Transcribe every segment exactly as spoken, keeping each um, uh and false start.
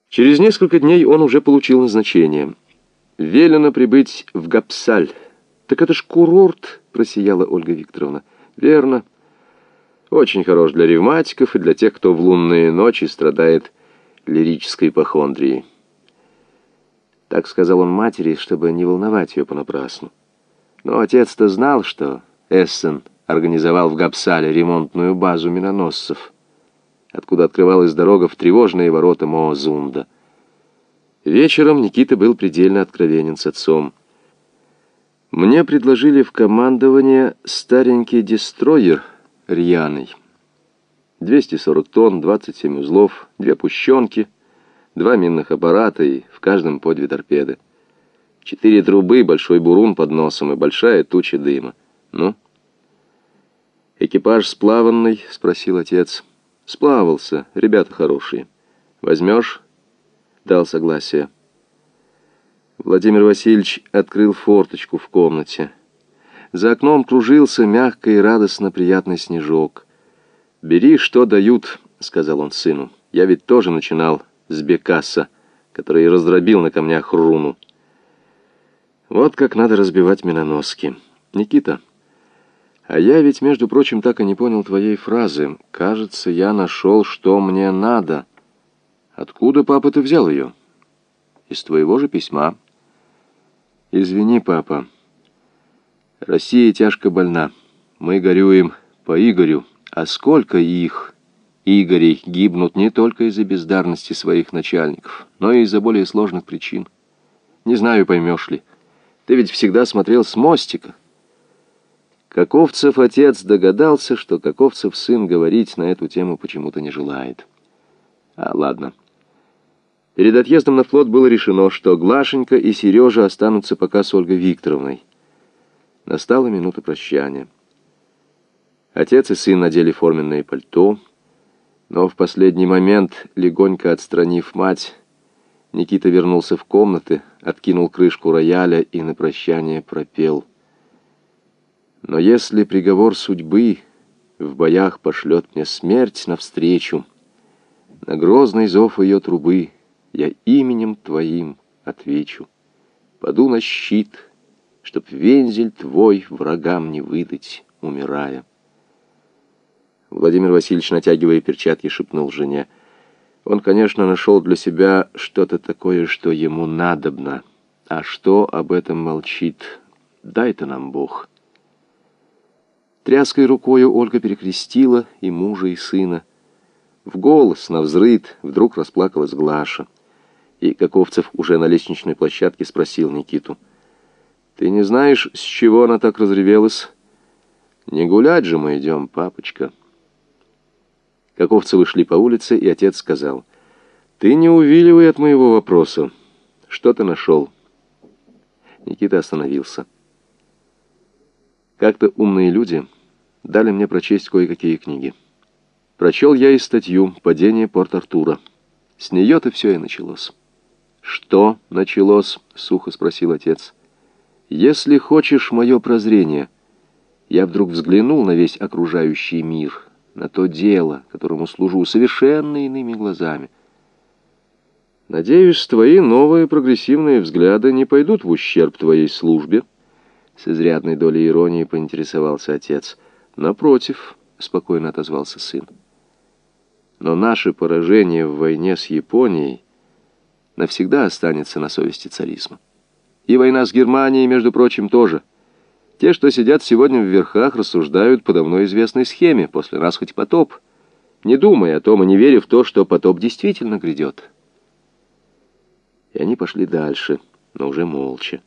Через несколько дней он уже получил назначение. Велено прибыть в Гапсаль. «Так это ж курорт», — просияла Ольга Викторовна. «Верно. Очень хорош для ревматиков и для тех, кто в лунные ночи страдает лирической ипохондрией». Так сказал он матери, чтобы не волновать ее понапрасну. Но отец-то знал, что Эссен организовал в Гапсале ремонтную базу миноносцев, откуда открывалась дорога в тревожные ворота Моозунда. Вечером Никита был предельно откровенен с отцом. «Мне предложили в командование старенький дестройер рьяный. двести сорок тонн, двадцать семь узлов, две пущенки, два минных аппарата и в каждом по две торпеды. Четыре трубы, большой бурун под носом и большая туча дыма. Ну?» «Экипаж сплаванный?» — спросил отец. «Сплавался, ребята хорошие. Возьмешь?» Дал согласие. Владимир Васильевич открыл форточку в комнате. За окном кружился мягко и радостно приятный снежок. «Бери, что дают», — сказал он сыну. «Я ведь тоже начинал с Бекаса, который раздробил на камнях руну. Вот как надо разбивать миноноски. Никита, а я ведь, между прочим, так и не понял твоей фразы. Кажется, я нашел, что мне надо. Откуда, папа, ты взял ее?» «Из твоего же письма». «Извини, папа. Россия тяжко больна. Мы горюем по Игорю. А сколько их, Игорей, гибнут не только из-за бездарности своих начальников, но и из-за более сложных причин. Не знаю, поймешь ли. Ты ведь всегда смотрел с мостика». Каковцев отец догадался, что Каковцев сын говорить на эту тему почему-то не желает. А ладно. Перед отъездом на флот было решено, что Глашенька и Сережа останутся пока с Ольгой Викторовной. Настала минута прощания. Отец и сын надели форменное пальто, но в последний момент, легонько отстранив мать, Никита вернулся в комнаты, откинул крышку рояля и на прощание пропел: «Но если приговор судьбы в боях пошлет мне смерть навстречу, на грозный зов ее трубы я именем твоим отвечу. Паду на щит, чтоб вензель твой врагам не выдать, умирая». Владимир Васильевич, натягивая перчатки, шепнул жене: «Он, конечно, нашел для себя что-то такое, что ему надобно. А что об этом молчит? Дай-то нам Бог». Тряской рукою Ольга перекрестила и мужа, и сына. В голос, навзрыд, вдруг расплакалась Глаша. И Каковцев уже на лестничной площадке спросил Никиту: «Ты не знаешь, с чего она так разревелась? Не гулять же мы идем, папочка». Каковцевы шли по улице, и отец сказал: «Ты не увиливай от моего вопроса. Что ты нашел?» Никита остановился. Как-то умные люди дали мне прочесть кое-какие книги. Прочел я и статью «Падение Порт-Артура». С нее-то все и началось. «Что началось?» — сухо спросил отец. «Если хочешь мое прозрение, я вдруг взглянул на весь окружающий мир, на то дело, которому служу, совершенно иными глазами. Надеюсь, твои новые прогрессивные взгляды не пойдут в ущерб твоей службе?» С изрядной долей иронии поинтересовался отец. «Напротив», — спокойно отозвался сын. «Но наше поражение в войне с Японией навсегда останется на совести царизма. И война с Германией, между прочим, тоже. Те, что сидят сегодня в верхах, рассуждают по давно известной схеме: после нас хоть потоп, не думая о том и не веря в то, что потоп действительно грядет». И они пошли дальше, но уже молча.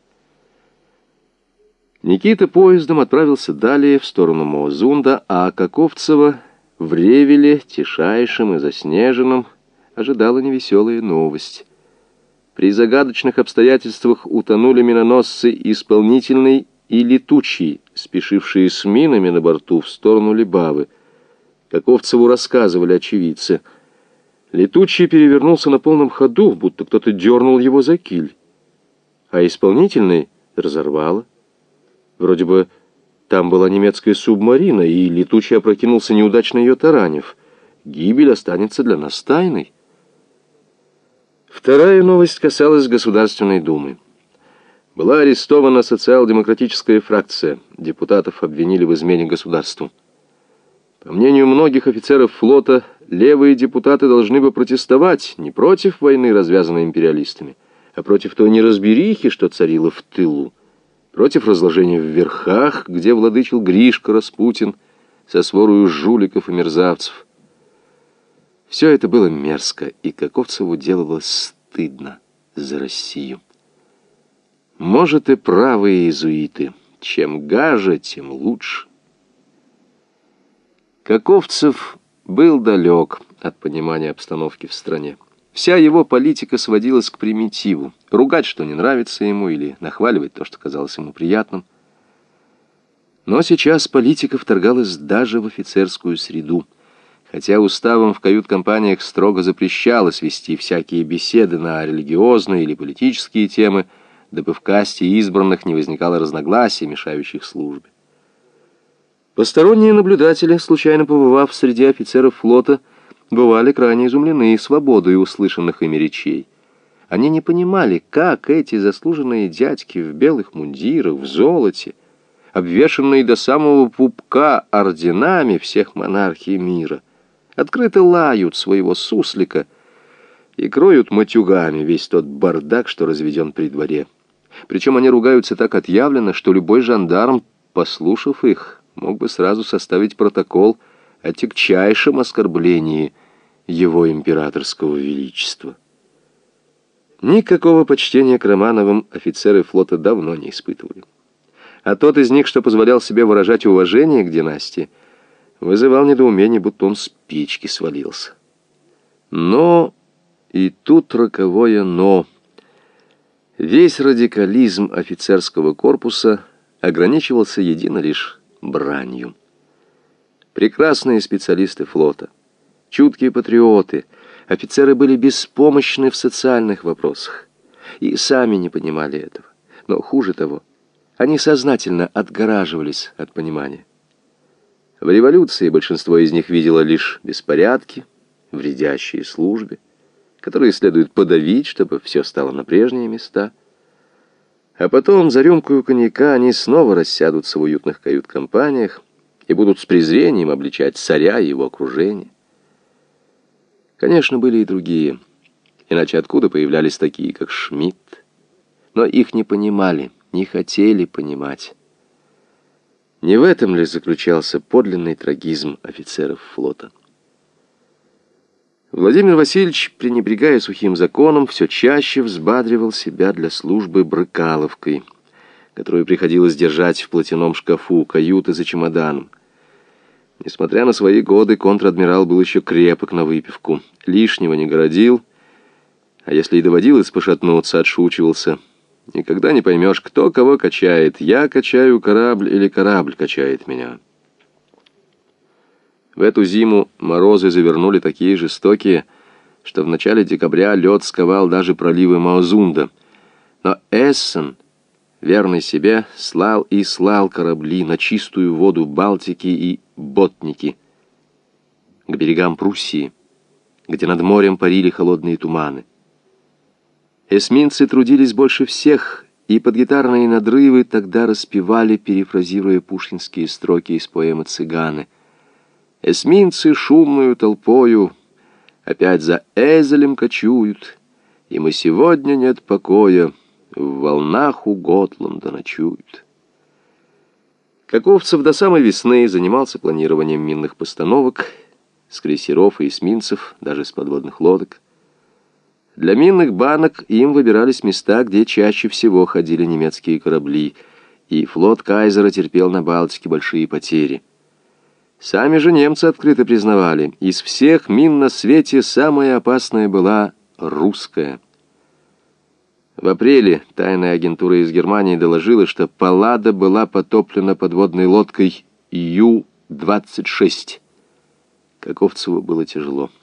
Никита поездом отправился далее в сторону Моозунда, а Каковцева в Ревеле, тишайшем и заснеженном, ожидала невеселая новость. При загадочных обстоятельствах утонули миноносцы «Исполнительный» и «Летучий», спешившие с минами на борту в сторону Либавы. Каковцеву рассказывали очевидцы. «Летучий» перевернулся на полном ходу, будто кто-то дернул его за киль, а «Исполнительный» разорвало. Вроде бы там была немецкая субмарина, и Летучий опрокинулся, неудачно ее таранив. Гибель останется для нас тайной. Вторая новость касалась Государственной Думы. Была арестована социал-демократическая фракция. Депутатов обвинили в измене государству. По мнению многих офицеров флота, левые депутаты должны бы протестовать не против войны, развязанной империалистами, а против той неразберихи, что царила в тылу, против разложения в верхах, где владычил Гришка Распутин со сворою жуликов и мерзавцев. Все это было мерзко, и Каковцеву делалось стыдно за Россию. Может, и правы иезуиты. Чем гаже, тем лучше. Каковцев был далек от понимания обстановки в стране. Вся его политика сводилась к примитиву. Ругать, что не нравится ему, или нахваливать то, что казалось ему приятным. Но сейчас политика вторгалась даже в офицерскую среду. Хотя уставом в кают-компаниях строго запрещалось вести всякие беседы на религиозные или политические темы, дабы в касте избранных не возникало разногласий, мешающих службе. Посторонние наблюдатели, случайно побывав среди офицеров флота, бывали крайне изумлены свободой услышанных ими речей. Они не понимали, как эти заслуженные дядьки в белых мундирах, в золоте, обвешанные до самого пупка орденами всех монархий мира, открыто лают своего суслика и кроют матюгами весь тот бардак, что разведен при дворе. Причем они ругаются так отъявленно, что любой жандарм, послушав их, мог бы сразу составить протокол о тягчайшем оскорблении его императорского величества. Никакого почтения к Романовым офицеры флота давно не испытывали. А тот из них, что позволял себе выражать уважение к династии, вызывал недоумение, будто он с печки свалился. Но и тут роковое «но». Весь радикализм офицерского корпуса ограничивался едино лишь бранью. Прекрасные специалисты флота, чуткие патриоты, офицеры были беспомощны в социальных вопросах и сами не понимали этого. Но хуже того, они сознательно отгораживались от понимания. В революции большинство из них видело лишь беспорядки, вредящие службе, которые следует подавить, чтобы все стало на прежние места. А потом за рюмкою коньяка они снова рассядутся в уютных кают-компаниях и будут с презрением обличать царя и его окружение. Конечно, были и другие, иначе откуда появлялись такие, как Шмидт? Но их не понимали, не хотели понимать. Не в этом ли заключался подлинный трагизм офицеров флота? Владимир Васильевич, пренебрегая сухим законом, все чаще взбадривал себя для службы брыкаловкой, которую приходилось держать в платяном шкафу каюты за чемоданом. Несмотря на свои годы, контр-адмирал был еще крепок на выпивку, лишнего не городил, а если и доводилось пошатнуться, отшучивался. Никогда не поймешь, кто кого качает. Я качаю корабль или корабль качает меня. В эту зиму морозы завернули такие жестокие, что в начале декабря лед сковал даже проливы Маозунда. Но Эссен, верный себе, слал и слал корабли на чистую воду Балтики и Ботники, к берегам Пруссии, где над морем парили холодные туманы. Эсминцы трудились больше всех, и под гитарные надрывы тогда распевали, перефразируя пушкинские строки из поэмы «Цыганы». Эсминцы шумную толпою опять за Эзелем кочуют, и мы сегодня нет покоя, в волнах у Готланда ночуют. Каковцев до самой весны занимался планированием минных постановок с крейсеров и эсминцев, даже с подводных лодок. Для минных банок им выбирались места, где чаще всего ходили немецкие корабли, и флот Кайзера терпел на Балтике большие потери. Сами же немцы открыто признавали, из всех мин на свете самая опасная была русская. В апреле тайная агентура из Германии доложила, что Паллада была потоплена подводной лодкой Ю двадцать шесть. Каковцеву было тяжело.